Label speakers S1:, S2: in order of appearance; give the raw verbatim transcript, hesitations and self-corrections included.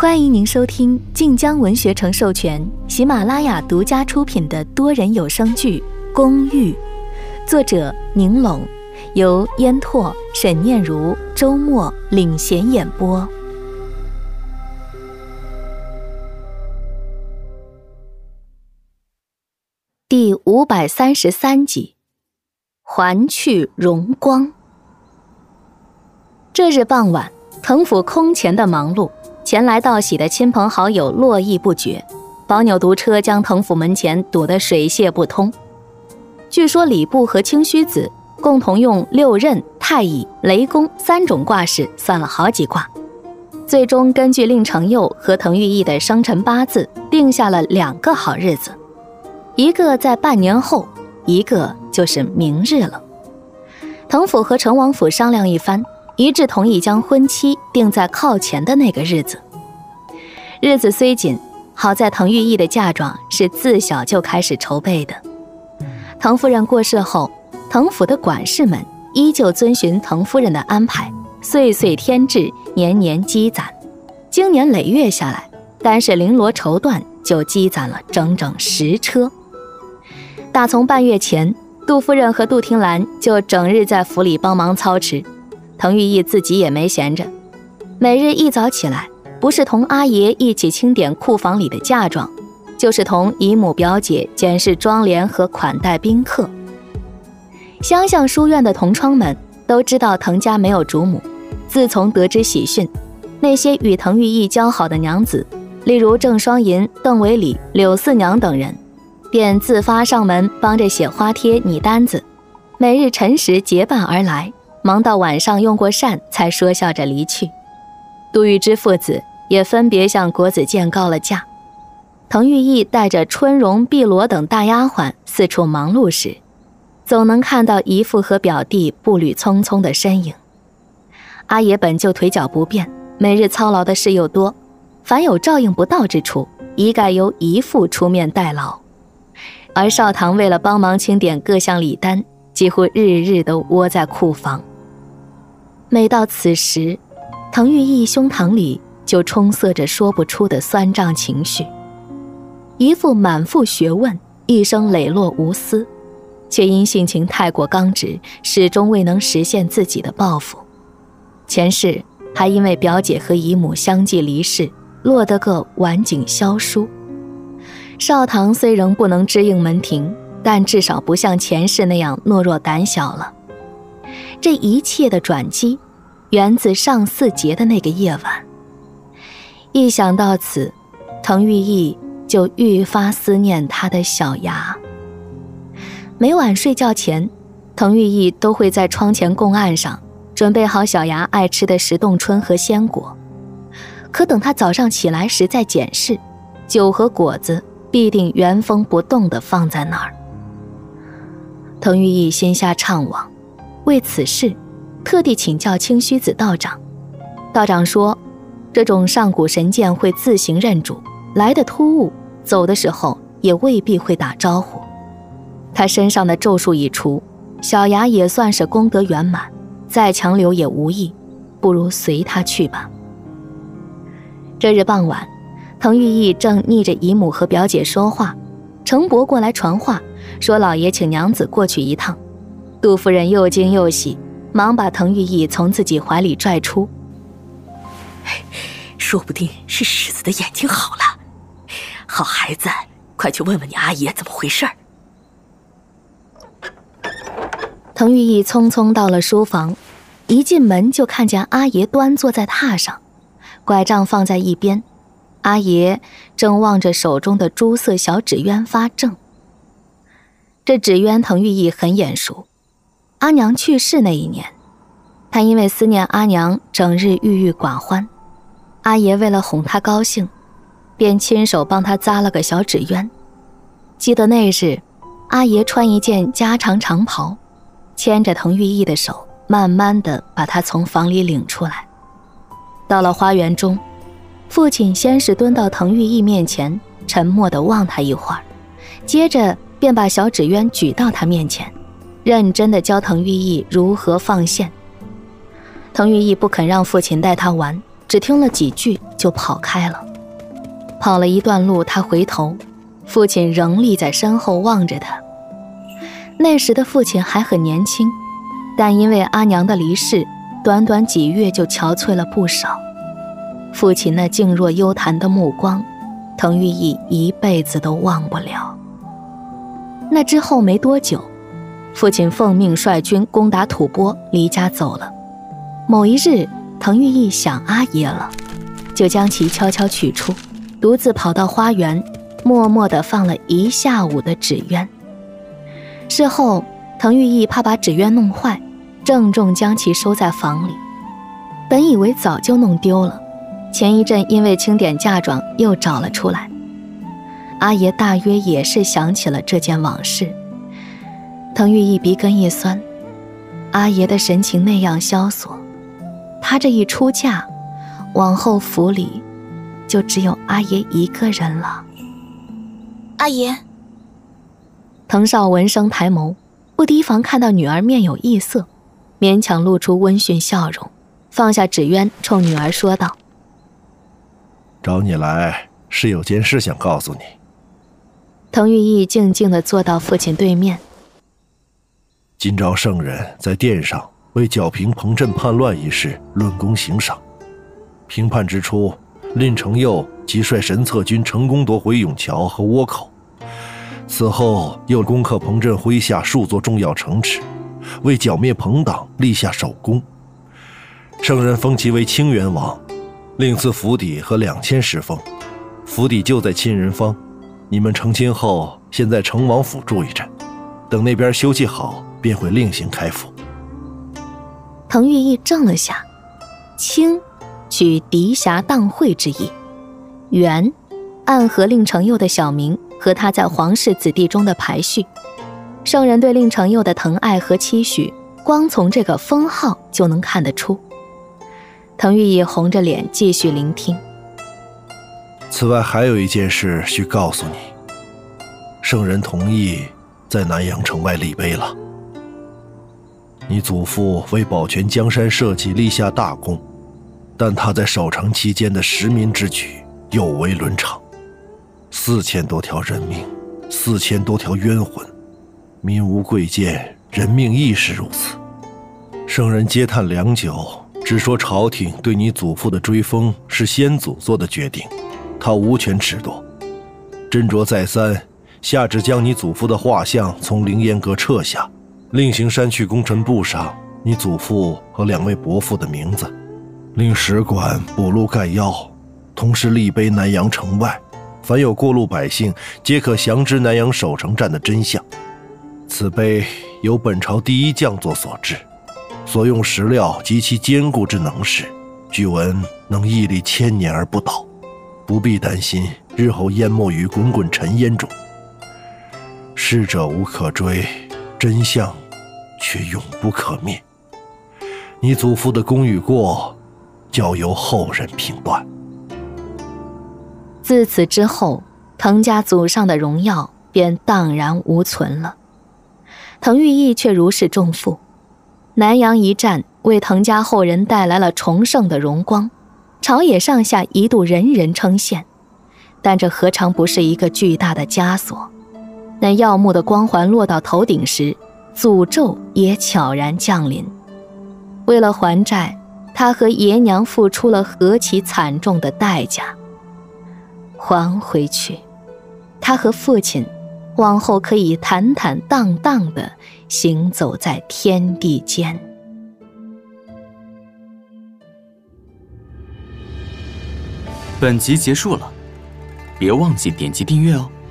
S1: 欢迎您收听晋江文学城授权、喜马拉雅独家出品的多人有声剧《公寓》，作者宁拢，由烟拓、沈念如、周末领衔演播。第五百三十三集，还去荣光。这日傍晚，藤府空前的忙碌，前来道喜的亲朋好友络绎不绝，保纽毒车将藤府门前堵得水泄不通。据说礼部和清虚子共同用六壬、太乙、雷公三种卦式算了好几卦，最终根据令程佑和滕玉义的生辰八字定下了两个好日子，一个在半年后，一个就是明日了。藤府和成王府商量一番，一致同意将婚期定在靠前的那个日子。日子虽紧，好在滕玉义的嫁妆是自小就开始筹备的。滕夫人过世后，滕府的管事们依旧遵循滕夫人的安排，岁岁添置，年年积攒。经年累月下来，单是绫罗绸缎就积攒了整整十车。打从半月前，杜夫人和杜听兰就整日在府里帮忙操持，滕玉义自己也没闲着，每日一早起来，不是同阿爷一起清点库房里的嫁妆，就是同姨母表姐检视妆奁和款待宾客。乡巷书院的同窗们都知道滕家没有主母，自从得知喜讯，那些与滕玉义交好的娘子，例如郑双银、邓维礼、柳四娘等人，便自发上门帮着写花贴、拟单子，每日辰时结伴而来，忙到晚上用过膳才说笑着离去。杜玉之父子也分别向国子监告了假。滕玉义带着春荣、碧罗等大丫鬟四处忙碌时，总能看到姨父和表弟步履匆匆的身影。阿爷本就腿脚不便，每日操劳的事又多，凡有照应不到之处，一概由姨父出面代劳。而少棠为了帮忙清点各项礼单，几乎日日都窝在库房。每到此时，滕玉义胸膛里就充塞着说不出的酸胀情绪。姨父满腹学问，一生磊落无私，却因性情太过刚直，始终未能实现自己的抱负。前世还因为表姐和姨母相继离世，落得个晚景萧疏。少棠虽仍不能支应门庭，但至少不像前世那样懦弱胆小了。这一切的转机源自上巳节的那个夜晚。一想到此，滕玉义就愈发思念他的小牙。每晚睡觉前，滕玉义都会在窗前供案上准备好小牙爱吃的石冻春和鲜果，可等他早上起来时再检视，酒和果子必定原封不动地放在那儿。滕玉义心下怅惘，为此事特地请教清虚子道长。道长说，这种上古神剑会自行认主，来的突兀，走的时候也未必会打招呼。他身上的咒术已除，小牙也算是功德圆满，再强留也无益，不如随他去吧。这日傍晚，滕玉义正逆着姨母和表姐说话，程伯过来传话，说老爷请娘子过去一趟。杜夫人又惊又喜，忙把滕玉义从自己怀里拽出。
S2: 说不定是世子的眼睛好了，好孩子，快去问问你阿爷怎么回事儿。
S1: 滕玉义匆匆到了书房，一进门就看见阿爷端坐在榻上，拐杖放在一边，阿爷正望着手中的朱色小纸鸢发怔。这纸鸢滕玉义很眼熟，阿娘去世那一年，他因为思念阿娘，整日郁郁寡欢。阿爷为了哄他高兴，便亲手帮他扎了个小纸鸢。记得那日，阿爷穿一件家常长袍，牵着滕玉义的手，慢慢地把他从房里领出来。到了花园中，父亲先是蹲到滕玉义面前，沉默地望他一会儿，接着便把小纸鸢举到他面前，认真地教滕玉义如何放线。滕玉义不肯让父亲带他玩， 只听了几句就跑开了。跑了一段路，他回头，父亲仍立在身后望着他。那时的父亲还很年轻，但因为阿娘的离世，短短几月就憔悴了不少。父亲那静若幽潭的目光，滕玉义一辈子都忘不了。那之后没多久，父亲奉命率军攻打吐蕃，离家走了。某一日，滕玉义想阿爷了，就将其悄悄取出，独自跑到花园，默默地放了一下午的纸鸢。事后，滕玉义怕把纸鸢弄坏，郑重将其收在房里。本以为早就弄丢了，前一阵因为清点嫁妆又找了出来。阿爷大约也是想起了这件往事。滕玉义鼻根一酸，阿爷的神情那样萧索，他这一出嫁，往后府里就只有阿爷一个人了。
S3: 阿爷。
S1: 滕少闻声抬眸，不提防看到女儿面有异色，勉强露出温驯笑容，放下纸鸢，冲女儿说道：
S4: 找你来是有件事想告诉你。
S1: 滕玉义静静地坐到父亲对面。
S4: 今朝圣人在殿上为剿平彭镇叛乱一事论功行赏，评判之初，蔺承佑即率神策军成功夺回永桥和倭口，此后又攻克彭镇麾下数座重要城池，为剿灭朋党立下首功。圣人封其为清源王，另赐府邸和两千石封，府邸就在沁人坊。你们成亲后，先在成王府住一阵，等那边休息好，便会另行开府。
S1: 滕玉义怔了下，清取狄侠荡会之意，元暗合蔺承佑的小名和他在皇室子弟中的排序。圣人对蔺承佑的疼爱和期许，光从这个封号就能看得出。滕玉义红着脸继续聆听。
S4: 此外还有一件事需告诉你，圣人同意在南阳城外立碑了。你祖父为保全江山社稷立下大功，但他在守城期间的实民之举有违伦常，四千多条人命，四千多条冤魂，民无贵贱，人命亦是如此。圣人嗟叹良久，只说朝廷对你祖父的追封是先祖做的决定，他无权褫夺。斟酌再三，下旨将你祖父的画像从凌烟阁撤下，另行删去功臣簿上你祖父和两位伯父的名字，令使馆补录概要，同时立碑南阳城外，凡有过路百姓皆可详知南阳守城战的真相。此碑由本朝第一将作所制，所用石料及其坚固之能事，据闻能屹立千年而不倒，不必担心日后淹没于滚滚尘烟中。逝者无可追，真相却永不可灭。你祖父的功与过，交由后人评断。
S1: 自此之后，滕家祖上的荣耀便荡然无存了。滕玉义却如释重负，南阳一战为滕家后人带来了重盛的荣光，朝野上下一度人人称羡，但这何尝不是一个巨大的枷锁？那耀目的光环落到头顶时，诅咒也悄然降临。为了还债，他和爷娘付出了何其惨重的代价。还回去，他和父亲往后可以坦坦荡荡地行走在天地间。
S5: 本集结束了，别忘记点击订阅哦。